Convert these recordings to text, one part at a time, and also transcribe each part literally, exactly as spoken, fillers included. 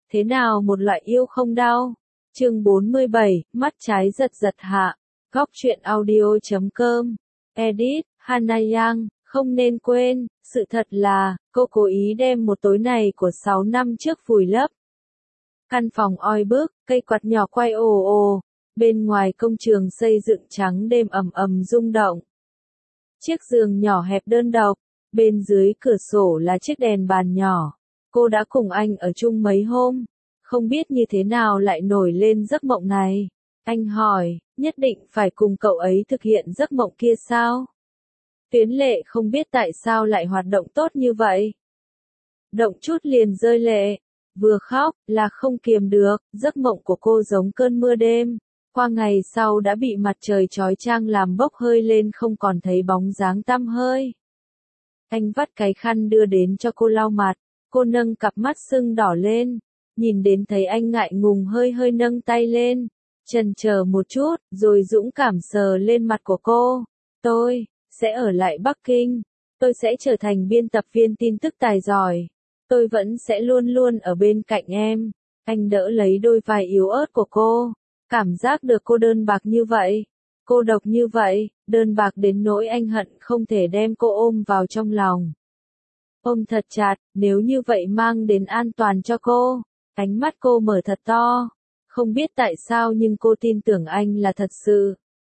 Thế nào một loại yêu không đau? Chương bốn mươi bảy, mắt trái giật giật hạ. Góc truyện audio chấm com. Edit, Hana Yang. Không nên quên, sự thật là, cô cố ý đem một tối này của sáu năm trước vùi lấp. Căn phòng oi bức, cây quạt nhỏ quay ồ ồ, bên ngoài công trường xây dựng trắng đêm ầm ầm rung động. Chiếc giường nhỏ hẹp đơn độc, bên dưới cửa sổ là chiếc đèn bàn nhỏ. Cô đã cùng anh ở chung mấy hôm, không biết như thế nào lại nổi lên giấc mộng này. Anh hỏi, nhất định phải cùng cậu ấy thực hiện giấc mộng kia sao? Tuyến Lệ không biết tại sao lại hoạt động tốt như vậy. Động chút liền rơi lệ, vừa khóc là không kiềm được, giấc mộng của cô giống cơn mưa đêm. Qua ngày sau đã bị mặt trời chói chang làm bốc hơi lên không còn thấy bóng dáng tăm hơi. Anh vắt cái khăn đưa đến cho cô lau mặt, cô nâng cặp mắt sưng đỏ lên, nhìn đến thấy anh ngại ngùng hơi hơi nâng tay lên, chần chờ một chút, rồi dũng cảm sờ lên mặt của cô. Tôi sẽ ở lại Bắc Kinh, tôi sẽ trở thành biên tập viên tin tức tài giỏi, tôi vẫn sẽ luôn luôn ở bên cạnh em. Anh đỡ lấy đôi vai yếu ớt của cô, cảm giác được cô đơn bạc như vậy, cô độc như vậy, đơn bạc đến nỗi anh hận không thể đem cô ôm vào trong lòng. Ôm thật chặt, nếu như vậy mang đến an toàn cho cô. Ánh mắt cô mở thật to, không biết tại sao nhưng cô tin tưởng anh là thật sự.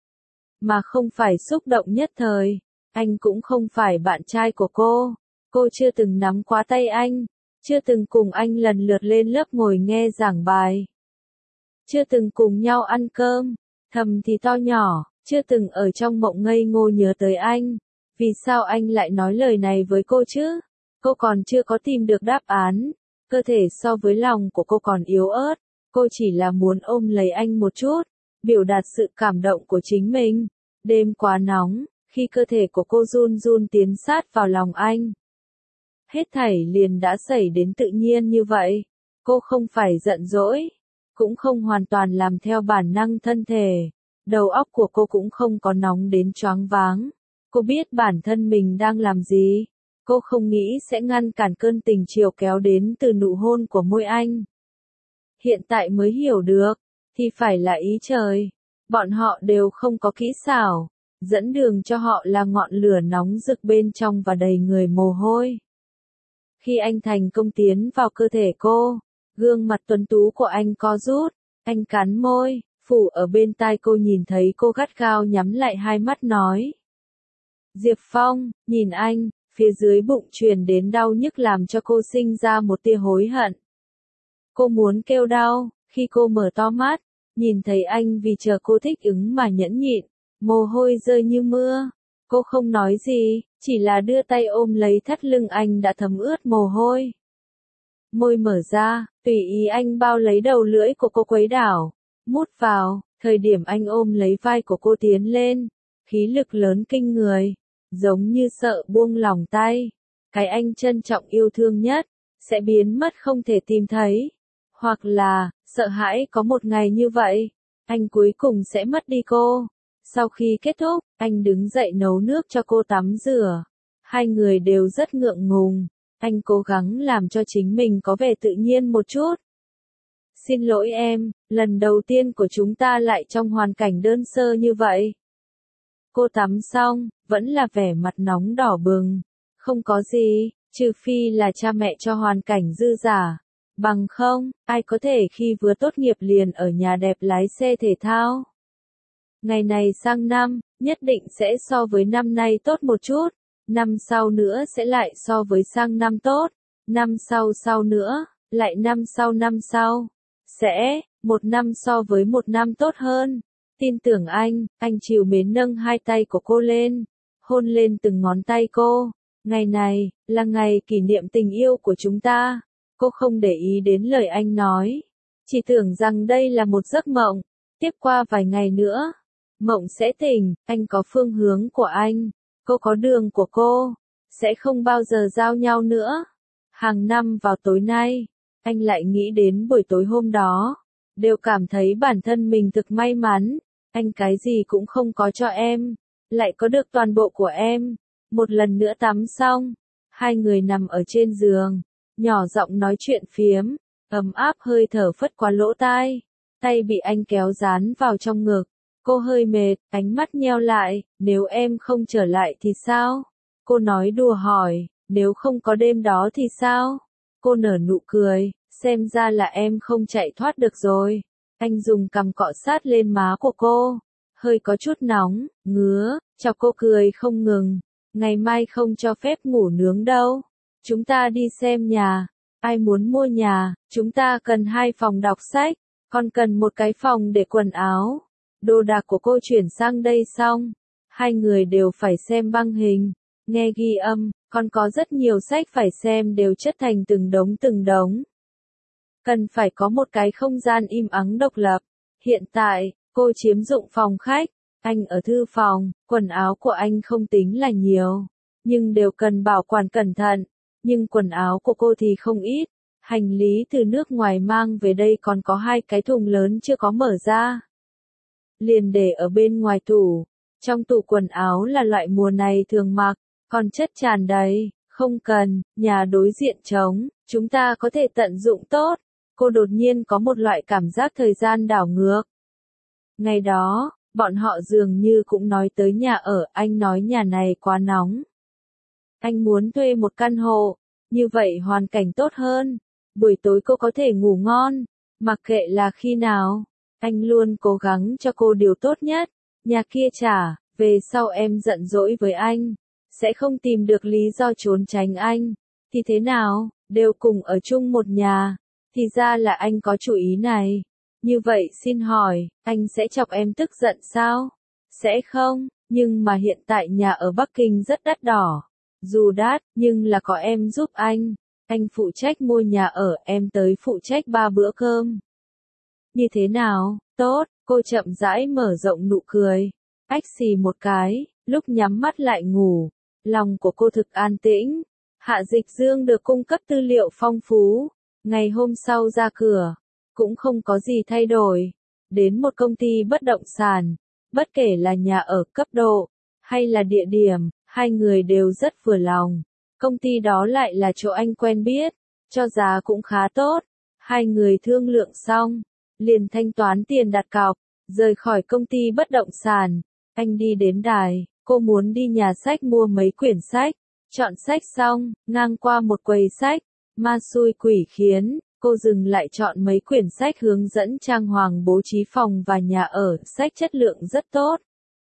Mà không phải xúc động nhất thời, anh cũng không phải bạn trai của cô. Cô chưa từng nắm quá tay anh, chưa từng cùng anh lần lượt lên lớp ngồi nghe giảng bài. Chưa từng cùng nhau ăn cơm, thầm thì to nhỏ, chưa từng ở trong mộng ngây ngô nhớ tới anh. Vì sao anh lại nói lời này với cô chứ? Cô còn chưa có tìm được đáp án, cơ thể so với lòng của cô còn yếu ớt, cô chỉ là muốn ôm lấy anh một chút, biểu đạt sự cảm động của chính mình. Đêm quá nóng, khi cơ thể của cô run run tiến sát vào lòng anh. Hết thảy liền đã xảy đến tự nhiên như vậy, cô không phải giận dỗi, cũng không hoàn toàn làm theo bản năng thân thể, đầu óc của cô cũng không có nóng đến choáng váng. Cô biết bản thân mình đang làm gì. Cô không nghĩ sẽ ngăn cản cơn tình chiều kéo đến từ nụ hôn của môi anh. Hiện tại mới hiểu được, thì phải là ý trời. Bọn họ đều không có kỹ xảo, dẫn đường cho họ là ngọn lửa nóng rực bên trong và đầy người mồ hôi. Khi anh thành công tiến vào cơ thể cô, gương mặt tuấn tú của anh co rút, anh cắn môi, phủ ở bên tai cô nhìn thấy cô gắt gao nhắm lại hai mắt nói. Diệp Phong, nhìn anh. Phía dưới bụng truyền đến đau nhức làm cho cô sinh ra một tia hối hận. Cô muốn kêu đau, khi cô mở to mắt, nhìn thấy anh vì chờ cô thích ứng mà nhẫn nhịn, mồ hôi rơi như mưa. Cô không nói gì, chỉ là đưa tay ôm lấy thắt lưng anh đã thấm ướt mồ hôi. Môi mở ra, tùy ý anh bao lấy đầu lưỡi của cô quấy đảo, mút vào, thời điểm anh ôm lấy vai của cô tiến lên, khí lực lớn kinh người. Giống như sợ buông lòng tay, cái anh trân trọng yêu thương nhất, sẽ biến mất không thể tìm thấy. Hoặc là, sợ hãi có một ngày như vậy, anh cuối cùng sẽ mất đi cô. Sau khi kết thúc, anh đứng dậy nấu nước cho cô tắm rửa. Hai người đều rất ngượng ngùng, anh cố gắng làm cho chính mình có vẻ tự nhiên một chút. Xin lỗi em, lần đầu tiên của chúng ta lại trong hoàn cảnh đơn sơ như vậy. Cô tắm xong, vẫn là vẻ mặt nóng đỏ bừng. Không có gì, trừ phi là cha mẹ cho hoàn cảnh dư giả. Bằng không, ai có thể khi vừa tốt nghiệp liền ở nhà đẹp lái xe thể thao. Ngày này sang năm, nhất định sẽ so với năm nay tốt một chút. Năm sau nữa sẽ lại so với sang năm tốt. Năm sau sau nữa, lại năm sau năm sau. Sẽ, một năm so với một năm tốt hơn. Tin tưởng anh, anh trìu mến nâng hai tay của cô lên, hôn lên từng ngón tay cô. Ngày này, là ngày kỷ niệm tình yêu của chúng ta. Cô không để ý đến lời anh nói, chỉ tưởng rằng đây là một giấc mộng. Tiếp qua vài ngày nữa, mộng sẽ tỉnh, anh có phương hướng của anh, cô có đường của cô, sẽ không bao giờ giao nhau nữa. Hàng năm vào tối nay, anh lại nghĩ đến buổi tối hôm đó, đều cảm thấy bản thân mình thực may mắn. Anh cái gì cũng không có cho em, lại có được toàn bộ của em. Một lần nữa tắm xong, hai người nằm ở trên giường, nhỏ giọng nói chuyện phiếm. ấm áp hơi thở phất qua lỗ tai, tay bị anh kéo dán vào trong ngực. Cô hơi mệt, ánh mắt nheo lại, nếu em không trở lại thì sao? Cô nói đùa hỏi, nếu không có đêm đó thì sao? Cô nở nụ cười, xem ra là em không chạy thoát được rồi. Anh dùng cằm cọ sát lên má của cô, hơi có chút nóng, ngứa, chọc cô cười không ngừng. Ngày mai không cho phép ngủ nướng đâu. Chúng ta đi xem nhà. Ai muốn mua nhà, chúng ta cần hai phòng đọc sách, còn cần một cái phòng để quần áo. Đồ đạc của cô chuyển sang đây xong, hai người đều phải xem băng hình, nghe ghi âm, còn có rất nhiều sách phải xem đều chất thành từng đống từng đống. Cần phải có một cái không gian im ắng độc lập. Hiện tại, cô chiếm dụng phòng khách, anh ở thư phòng, quần áo của anh không tính là nhiều, nhưng đều cần bảo quản cẩn thận. Nhưng quần áo của cô thì không ít, hành lý từ nước ngoài mang về đây còn có hai cái thùng lớn chưa có mở ra. Liền để ở bên ngoài tủ, trong tủ quần áo là loại mùa này thường mặc, còn chất tràn đầy, không cần, nhà đối diện trống, chúng ta có thể tận dụng tốt. Cô đột nhiên có một loại cảm giác thời gian đảo ngược. Ngày đó, bọn họ dường như cũng nói tới nhà ở, anh nói nhà này quá nóng. Anh muốn thuê một căn hộ, như vậy hoàn cảnh tốt hơn. Buổi tối cô có thể ngủ ngon, mặc kệ là khi nào. Anh luôn cố gắng cho cô điều tốt nhất. Nhà kia trả, về sau em giận dỗi với anh, sẽ không tìm được lý do trốn tránh anh. Thì thế nào, đều cùng ở chung một nhà. Thì ra là anh có chủ ý này. Như vậy xin hỏi, anh sẽ chọc em tức giận sao? Sẽ không, nhưng mà hiện tại nhà ở Bắc Kinh rất đắt đỏ. Dù đắt, nhưng là có em giúp anh. Anh phụ trách mua nhà ở, em tới phụ trách ba bữa cơm. Như thế nào? Tốt, cô chậm rãi mở rộng nụ cười. Ách xì một cái, lúc nhắm mắt lại ngủ. Lòng của cô thực an tĩnh. Hạ Dịch Dương được cung cấp tư liệu phong phú. Ngày hôm sau ra cửa, cũng không có gì thay đổi. Đến một công ty bất động sản, bất kể là nhà ở cấp độ, hay là địa điểm, hai người đều rất vừa lòng. Công ty đó lại là chỗ anh quen biết, cho giá cũng khá tốt. Hai người thương lượng xong, liền thanh toán tiền đặt cọc, rời khỏi công ty bất động sản. Anh đi đến đài, cô muốn đi nhà sách mua mấy quyển sách. Chọn sách xong, ngang qua một quầy sách, ma xui quỷ khiến, cô dừng lại chọn mấy quyển sách hướng dẫn trang hoàng bố trí phòng và nhà ở, sách chất lượng rất tốt.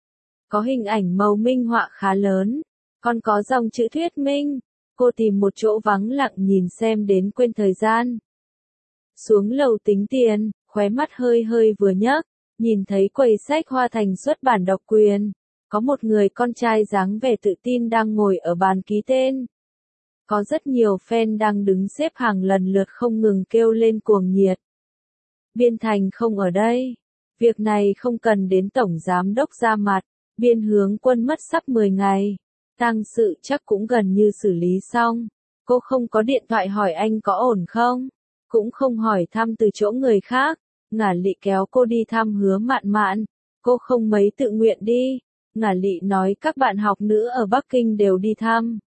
Có hình ảnh màu minh họa khá lớn, còn có dòng chữ thuyết minh. Cô tìm một chỗ vắng lặng nhìn xem đến quên thời gian. Xuống lầu tính tiền, khóe mắt hơi hơi vừa nhấc, nhìn thấy quầy sách Hoa Thành xuất bản độc quyền. Có một người con trai dáng vẻ tự tin đang ngồi ở bàn ký tên. Có rất nhiều fan đang đứng xếp hàng lần lượt không ngừng kêu lên cuồng nhiệt. Biên Thành không ở đây. Việc này không cần đến tổng giám đốc ra mặt. Biên Hướng Quân mất sắp mười ngày. Tang sự chắc cũng gần như xử lý xong. Cô không có điện thoại hỏi anh có ổn không. Cũng không hỏi thăm từ chỗ người khác. Ngả Lị kéo cô đi thăm Hứa Mạn Mạn. Cô không mấy tự nguyện đi. Ngả Lị nói các bạn học nữ ở Bắc Kinh đều đi thăm.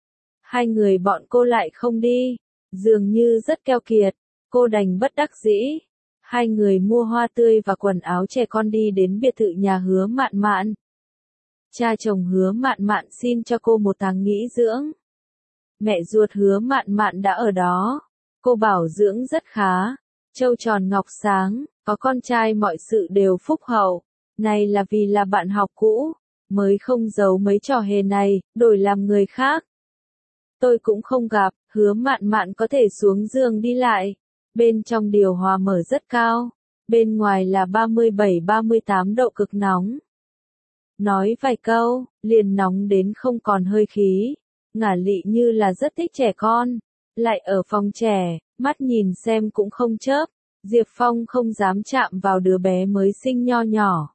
Hai người bọn cô lại không đi. Dường như rất keo kiệt. Cô đành bất đắc dĩ. Hai người mua hoa tươi và quần áo trẻ con đi đến biệt thự nhà Hứa Mạn Mạn. Cha chồng Hứa Mạn Mạn xin cho cô một tháng nghỉ dưỡng. Mẹ ruột Hứa Mạn Mạn đã ở đó. Cô bảo dưỡng rất khá. Trâu tròn ngọc sáng, có con trai mọi sự đều phúc hậu. Này là vì là bạn học cũ, mới không giấu mấy trò hề này, đổi làm người khác. Tôi cũng không gặp, Hứa Mạn Mạn có thể xuống giường đi lại. Bên trong điều hòa mở rất cao, bên ngoài là ba mươi bảy ba mươi tám độ cực nóng. Nói vài câu, liền nóng đến không còn hơi khí. Ngả Lị như là rất thích trẻ con, lại ở phòng trẻ, mắt nhìn xem cũng không chớp. Diệp Phong không dám chạm vào đứa bé mới sinh nho nhỏ.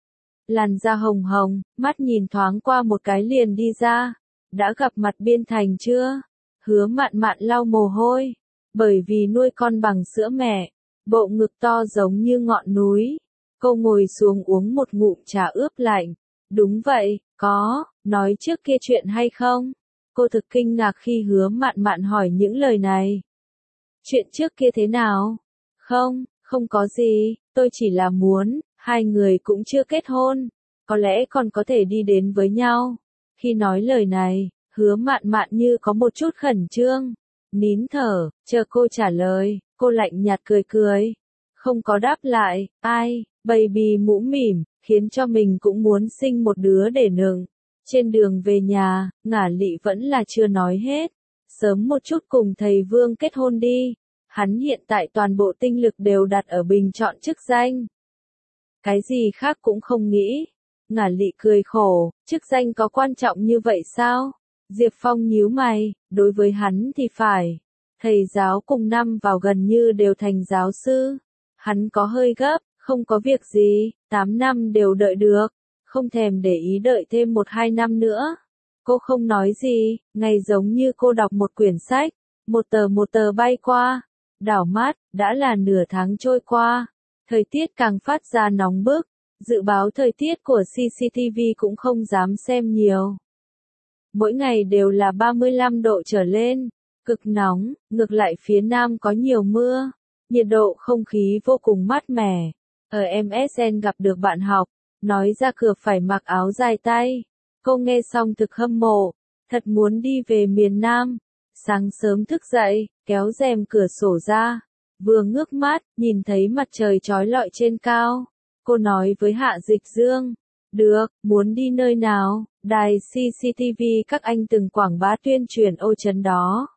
Làn da hồng hồng, mắt nhìn thoáng qua một cái liền đi ra. Đã gặp mặt Biên Thành chưa? Hứa Mạn Mạn lau mồ hôi. Bởi vì nuôi con bằng sữa mẹ, bộ ngực to giống như ngọn núi. Cô ngồi xuống uống một ngụm trà ướp lạnh. Đúng vậy, có, nói trước kia chuyện hay không? Cô thực kinh ngạc khi Hứa Mạn Mạn hỏi những lời này. Chuyện trước kia thế nào? Không, không có gì, tôi chỉ là muốn, hai người cũng chưa kết hôn, có lẽ còn có thể đi đến với nhau. Khi nói lời này, Hứa Mạn Mạn như có một chút khẩn trương, nín thở, chờ cô trả lời, cô lạnh nhạt cười cười, không có đáp lại, ai, baby mũm mỉm, khiến cho mình cũng muốn sinh một đứa để nựng. Trên đường về nhà, Ngả Lị vẫn là chưa nói hết, sớm một chút cùng thầy Vương kết hôn đi, hắn hiện tại toàn bộ tinh lực đều đặt ở bình chọn chức danh. Cái gì khác cũng không nghĩ. Ngả Lị cười khổ, chức danh có quan trọng như vậy sao? Diệp Phong nhíu mày, đối với hắn thì phải. Thầy giáo cùng năm vào gần như đều thành giáo sư. Hắn có hơi gấp, không có việc gì, tám năm đều đợi được, không thèm để ý đợi thêm một hai năm nữa. Cô không nói gì, ngày giống như cô đọc một quyển sách, một tờ một tờ bay qua, đảo mắt, đã là nửa tháng trôi qua. Thời tiết càng phát ra nóng bức, dự báo thời tiết của xê xê tê vê cũng không dám xem nhiều. Mỗi ngày đều là ba mươi lăm độ trở lên, cực nóng, ngược lại phía Nam có nhiều mưa, nhiệt độ không khí vô cùng mát mẻ. Ở em ét en gặp được bạn học, nói ra cửa phải mặc áo dài tay. Cô nghe xong thực hâm mộ, thật muốn đi về miền Nam. Sáng sớm thức dậy, kéo rèm cửa sổ ra, vừa ngước mắt, nhìn thấy mặt trời chói lọi trên cao. Cô nói với Hạ Dịch Dương, được, muốn đi nơi nào, đài xê xê tê vê các anh từng quảng bá tuyên truyền ô trấn đó.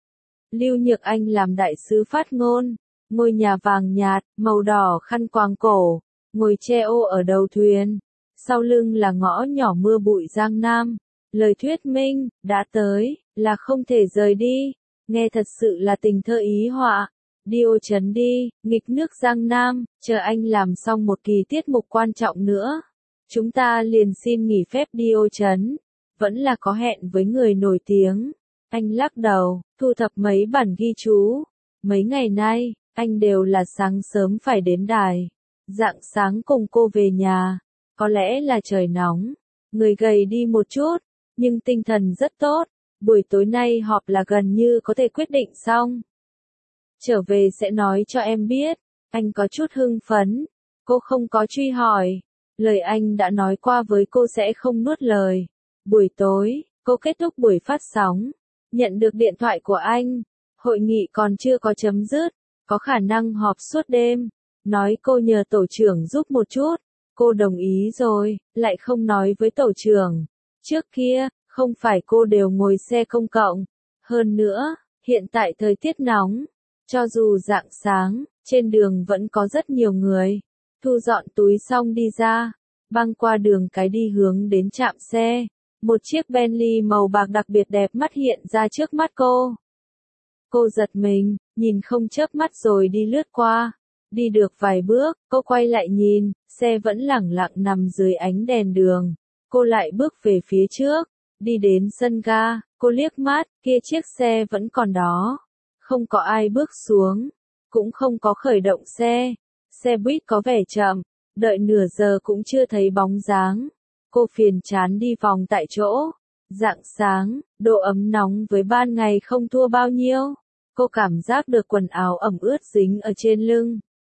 Lưu Nhược Anh làm đại sứ phát ngôn, ngôi nhà vàng nhạt, màu đỏ khăn quàng cổ, ngồi che ô ở đầu thuyền, sau lưng là ngõ nhỏ mưa bụi Giang Nam. Lời thuyết minh, đã tới, là không thể rời đi, nghe thật sự là tình thơ ý họa. Đi ô trấn đi, nghịch nước Giang Nam, chờ anh làm xong một kỳ tiết mục quan trọng nữa. Chúng ta liền xin nghỉ phép đi ô trấn, vẫn là có hẹn với người nổi tiếng. Anh lắc đầu, thu thập mấy bản ghi chú. Mấy ngày nay, anh đều là sáng sớm phải đến đài, rạng sáng cùng cô về nhà. Có lẽ là trời nóng, người gầy đi một chút, nhưng tinh thần rất tốt. Buổi tối nay họp là gần như có thể quyết định xong. Trở về sẽ nói cho em biết. Anh có chút hưng phấn. Cô không có truy hỏi. Lời anh đã nói qua với cô sẽ không nuốt lời. Buổi tối, cô kết thúc buổi phát sóng. Nhận được điện thoại của anh. Hội nghị còn chưa có chấm dứt. Có khả năng họp suốt đêm. Nói cô nhờ tổ trưởng giúp một chút. Cô đồng ý rồi, lại không nói với tổ trưởng. Trước kia, không phải cô đều ngồi xe công cộng. Hơn nữa, hiện tại thời tiết nóng. Cho dù rạng sáng, trên đường vẫn có rất nhiều người. Thu dọn túi xong đi ra, băng qua đường cái đi hướng đến trạm xe. Một chiếc Bentley màu bạc đặc biệt đẹp mắt hiện ra trước mắt cô. Cô giật mình, nhìn không chớp mắt rồi đi lướt qua. Đi được vài bước, cô quay lại nhìn, xe vẫn lẳng lặng nằm dưới ánh đèn đường. Cô lại bước về phía trước, đi đến sân ga, cô liếc mắt, kia chiếc xe vẫn còn đó. Không có ai bước xuống, cũng không có khởi động xe. Xe buýt có vẻ chậm, đợi nửa giờ cũng chưa thấy bóng dáng. Cô phiền chán đi vòng tại chỗ. Rạng sáng, độ ấm nóng với ban ngày không thua bao nhiêu. Cô cảm giác được quần áo ẩm ướt dính ở trên lưng.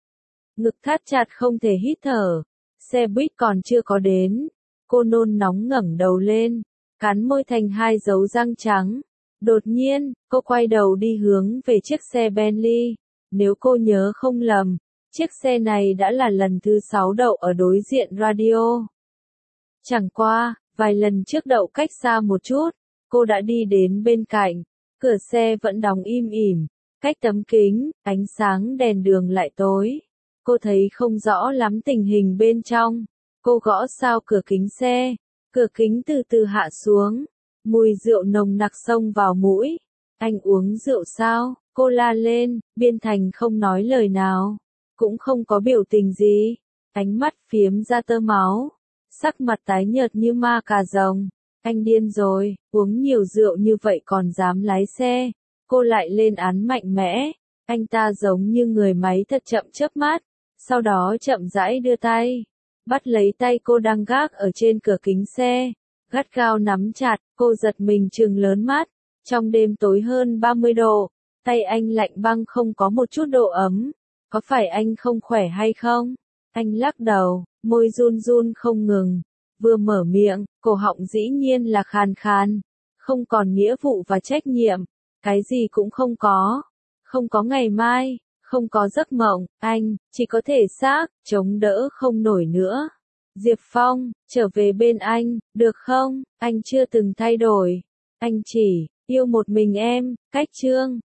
Ngực thắt chặt không thể hít thở. Xe buýt còn chưa có đến. Cô nôn nóng ngẩng đầu lên, cắn môi thành hai dấu răng trắng. Đột nhiên, cô quay đầu đi hướng về chiếc xe Bentley. Nếu cô nhớ không lầm, chiếc xe này đã là lần thứ sáu đậu ở đối diện radio. Chẳng qua, vài lần trước đậu cách xa một chút, cô đã đi đến bên cạnh. Cửa xe vẫn đóng im ỉm, cách tấm kính, ánh sáng đèn đường lại tối. Cô thấy không rõ lắm tình hình bên trong. Cô gõ sao cửa kính xe, cửa kính từ từ hạ xuống. Mùi rượu nồng nặc xông vào mũi. Anh uống rượu sao? Cô la lên, Biên Thành không nói lời nào, cũng không có biểu tình gì. Ánh mắt phiếm ra tơ máu, sắc mặt tái nhợt như ma cà rồng. Anh điên rồi, uống nhiều rượu như vậy còn dám lái xe. Cô lại lên án mạnh mẽ. Anh ta giống như người máy thật chậm chớp mắt, sau đó chậm rãi đưa tay, bắt lấy tay cô đang gác ở trên cửa kính xe. Gắt gao nắm chặt, cô giật mình trừng lớn mắt. Trong đêm tối hơn ba mươi độ, Tay anh lạnh băng không có một chút độ ấm. Có phải anh không khỏe hay không? Anh lắc đầu, môi run run không ngừng. Vừa mở miệng, cổ họng dĩ nhiên là khàn khàn. Không còn nghĩa vụ và trách nhiệm. Cái gì cũng không có. Không có ngày mai, không có giấc mộng, anh, chỉ có thể xác, chống đỡ không nổi nữa. Diệp Phong, trở về bên anh, được không? Anh chưa từng thay đổi. Anh chỉ, yêu một mình em, cách chương.